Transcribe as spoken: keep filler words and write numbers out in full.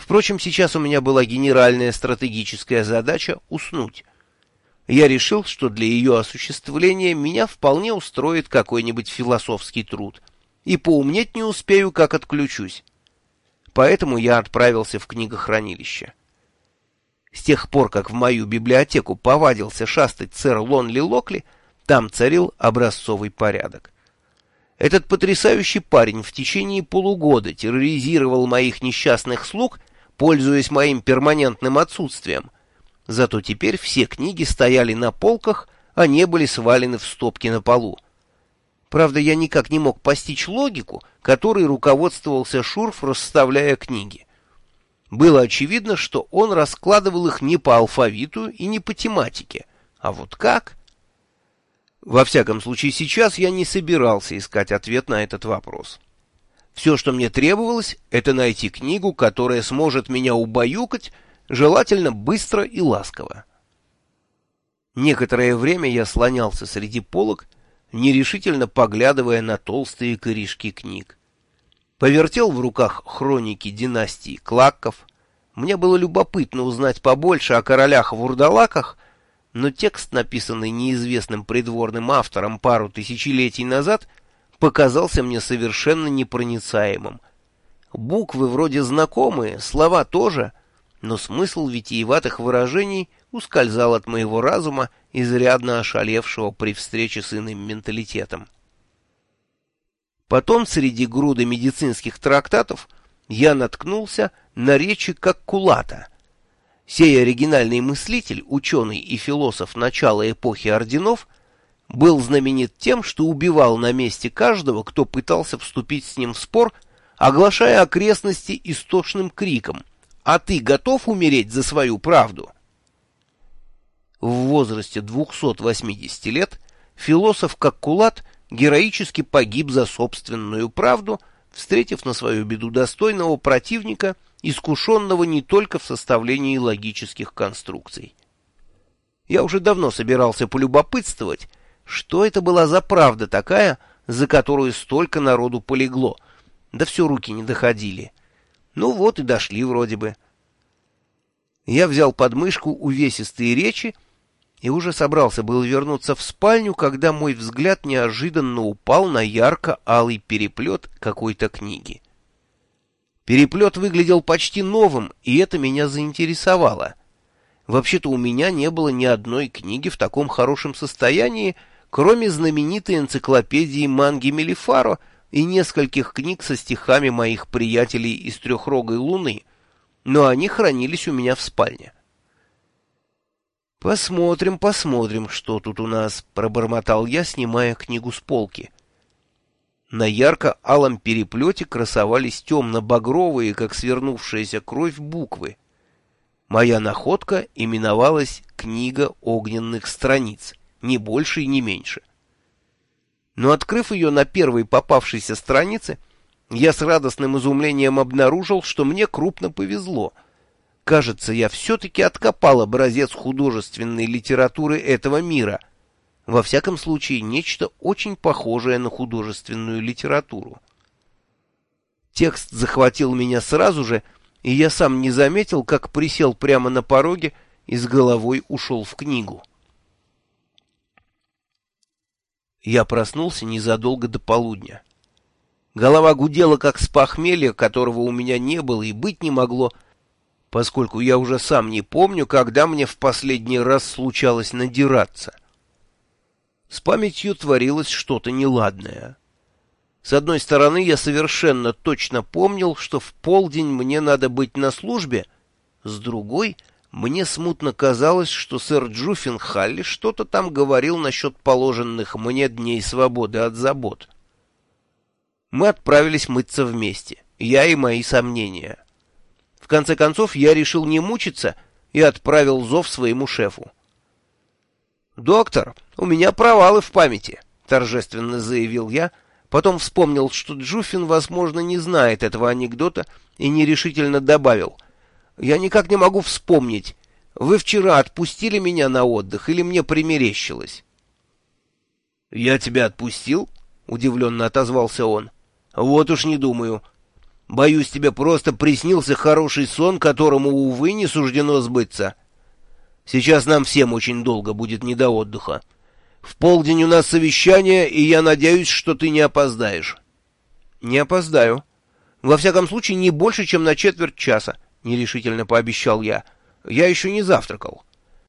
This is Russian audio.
Впрочем, сейчас у меня была генеральная стратегическая задача — уснуть. Я решил, что для ее осуществления меня вполне устроит какой-нибудь философский труд, и поумнеть не успею, как отключусь. Поэтому я отправился в книгохранилище. С тех пор, как в мою библиотеку повадился шастать сэр Лонли Локли, там царил образцовый порядок. Этот потрясающий парень в течение полугода терроризировал моих несчастных слуг, пользуясь моим перманентным отсутствием. Зато теперь все книги стояли на полках, а не были свалены в стопки на полу. Правда, я никак не мог постичь логику, которой руководствовался Шурф, расставляя книги. Было очевидно, что он раскладывал их не по алфавиту и не по тематике. А вот как? Во всяком случае, сейчас я не собирался искать ответ на этот вопрос. Все, что мне требовалось, это найти книгу, которая сможет меня убаюкать, желательно быстро и ласково. Некоторое время я слонялся среди полок, нерешительно поглядывая на толстые корешки книг. Повертел в руках хроники династии Клакков. Мне было любопытно узнать побольше о королях-вурдалаках, но текст, написанный неизвестным придворным автором пару тысячелетий назад, показался мне совершенно непроницаемым. Буквы вроде знакомые, слова тоже, но смысл витиеватых выражений ускользал от моего разума, изрядно ошалевшего при встрече с иным менталитетом. Потом среди груды медицинских трактатов я наткнулся на речи Каккулата. Сей оригинальный мыслитель, ученый и философ начала эпохи орденов, был знаменит тем, что убивал на месте каждого, кто пытался вступить с ним в спор, оглашая окрестности истошным криком: «А ты готов умереть за свою правду?» В возрасте двухсот восьмидесяти лет философ Каккулат героически погиб за собственную правду, встретив на свою беду достойного противника, искушенного не только в составлении логических конструкций. Я уже давно собирался полюбопытствовать, что это была за правда такая, за которую столько народу полегло, да все руки не доходили. Ну вот и дошли вроде бы. Я взял под мышку увесистые речи и уже собрался был вернуться в спальню, когда мой взгляд неожиданно упал на ярко-алый переплет какой-то книги. Переплет выглядел почти новым, и это меня заинтересовало. Вообще-то у меня не было ни одной книги в таком хорошем состоянии, кроме знаменитой энциклопедии Манги Мелифаро и нескольких книг со стихами моих приятелей из «Трехрогой луны», но они хранились у меня в спальне. «Посмотрим, посмотрим, что тут у нас», — пробормотал я, снимая книгу с полки. На ярко-алом переплете красовались темно-багровые, как свернувшаяся кровь, буквы. Моя находка именовалась «Книга огненных страниц», ни больше и не меньше. Но, открыв ее на первой попавшейся странице, я с радостным изумлением обнаружил, что мне крупно повезло. Кажется, я все-таки откопал образец художественной литературы этого мира. Во всяком случае, нечто очень похожее на художественную литературу. Текст захватил меня сразу же, и я сам не заметил, как присел прямо на пороге и с головой ушел в книгу. Я проснулся незадолго до полудня. Голова гудела, как с похмелья, которого у меня не было и быть не могло, поскольку я уже сам не помню, когда мне в последний раз случалось надираться. С памятью творилось что-то неладное. С одной стороны, я совершенно точно помнил, что в полдень мне надо быть на службе, с другой — мне смутно казалось, что сэр Джуффин Халли что-то там говорил насчет положенных мне дней свободы от забот. Мы отправились мыться вместе, я и мои сомнения. В конце концов, я решил не мучиться и отправил зов своему шефу. «Доктор, у меня провалы в памяти», — торжественно заявил я, потом вспомнил, что Джуффин, возможно, не знает этого анекдота, и нерешительно добавил: «Я никак не могу вспомнить, вы вчера отпустили меня на отдых или мне примерещилось?» «Я тебя отпустил?» — удивленно отозвался он. «Вот уж не думаю. Боюсь, тебе просто приснился хороший сон, которому, увы, не суждено сбыться. Сейчас нам всем очень долго будет не до отдыха. В полдень у нас совещание, и я надеюсь, что ты не опоздаешь». «Не опоздаю. Во всяком случае, не больше, чем на четверть часа», — нерешительно пообещал я. «Я еще не завтракал».